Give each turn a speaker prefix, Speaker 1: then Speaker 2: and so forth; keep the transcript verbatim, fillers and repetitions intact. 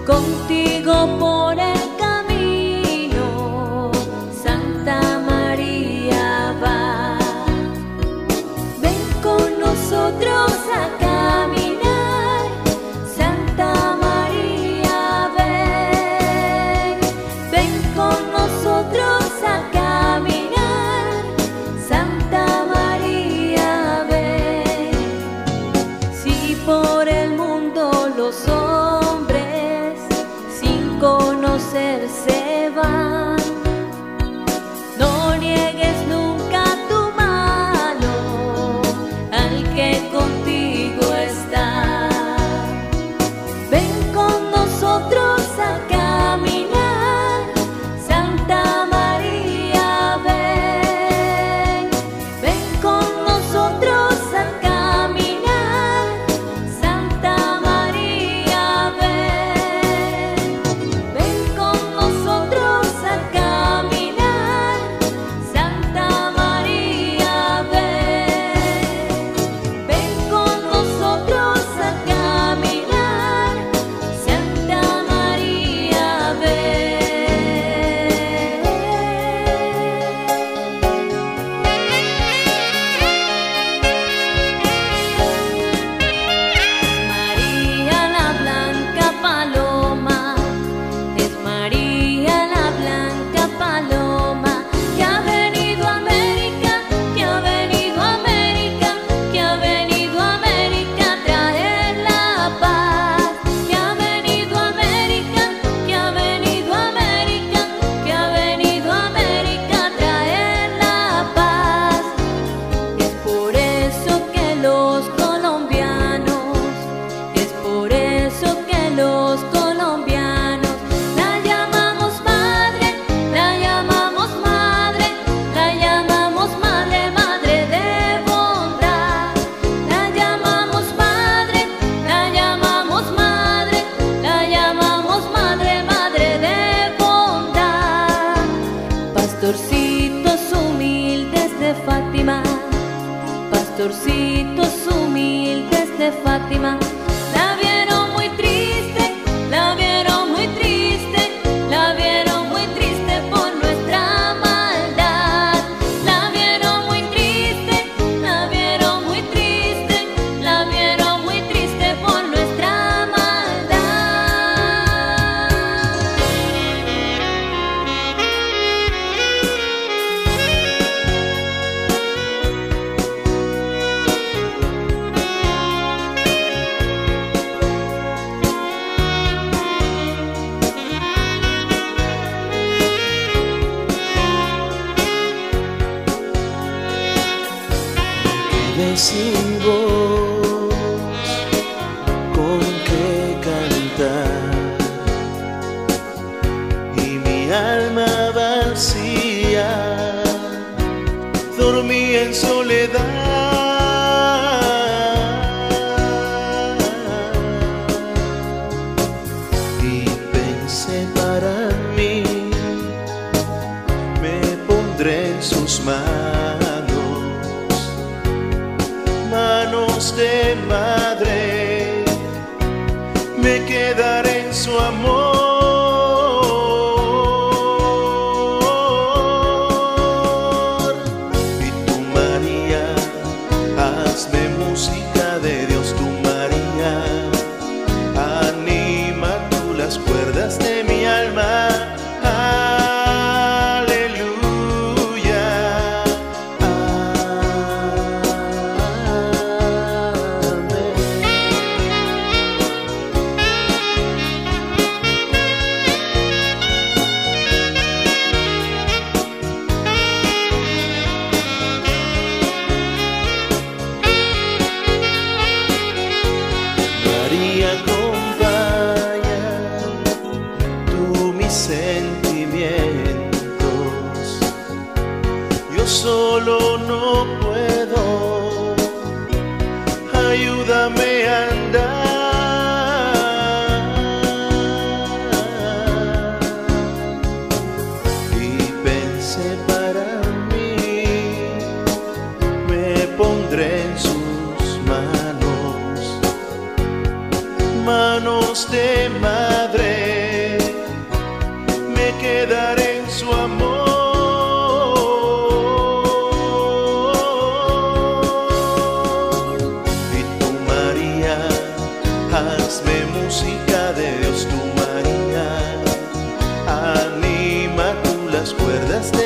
Speaker 1: contigo por el camino, Santa María va. Ven con nosotros a caminar, Santa María ven. Ven con nosotros a caminar, Santa María ven. Si por el mundo los hombres sin conocer se van, no niegues nunca tu mano al que contigo está. Ven con nosotros a caminar, Santa María ven. Ven con nosotros a caminar, Santa María ven. Ven con nosotros a caminar, Santa María ven. Ven con nosotros a caminar, Santa María ven. María la blanca paloma, es María la blanca paloma, que ha venido a América, que ha venido a América, que ha venido a América a traer la paz. Que ha venido a América, que ha venido a América, que ha venido a América a traer la paz. Es por eso que los colombianos, es por eso que los colombianos la llamamos madre, la llamamos madre, la llamamos madre, madre de bondad. La llamamos madre, la llamamos madre, la llamamos madre, madre de bondad. Pastorcitos humildes de Fátima, pastorcitos humildes de Fátima, la vieron muy triste, la vieron muy triste, la vieron muy triste por nuestra maldad. La vieron muy triste, la vieron muy triste, la vieron muy triste por nuestra maldad.
Speaker 2: Quedé sin voz con qué cantar, y mi alma vacía dormí en soledad. Y pensé para mí, me pondré en sus manos, manos de madre, me quedaré en su amor. Y tú, María, hazme música de Dios. Tú, María, anima tú las cuerdas de mi alma. Aleluya. María, acompaña tú mis sentimientos. Yo solo no puedo, ayúdame a andar. Y pensé para mí, me pondré en sus manos, manos de madre, me quedaré en su amor. Y tú, María, hazme música de Dios, tú, María, anima tú las cuerdas de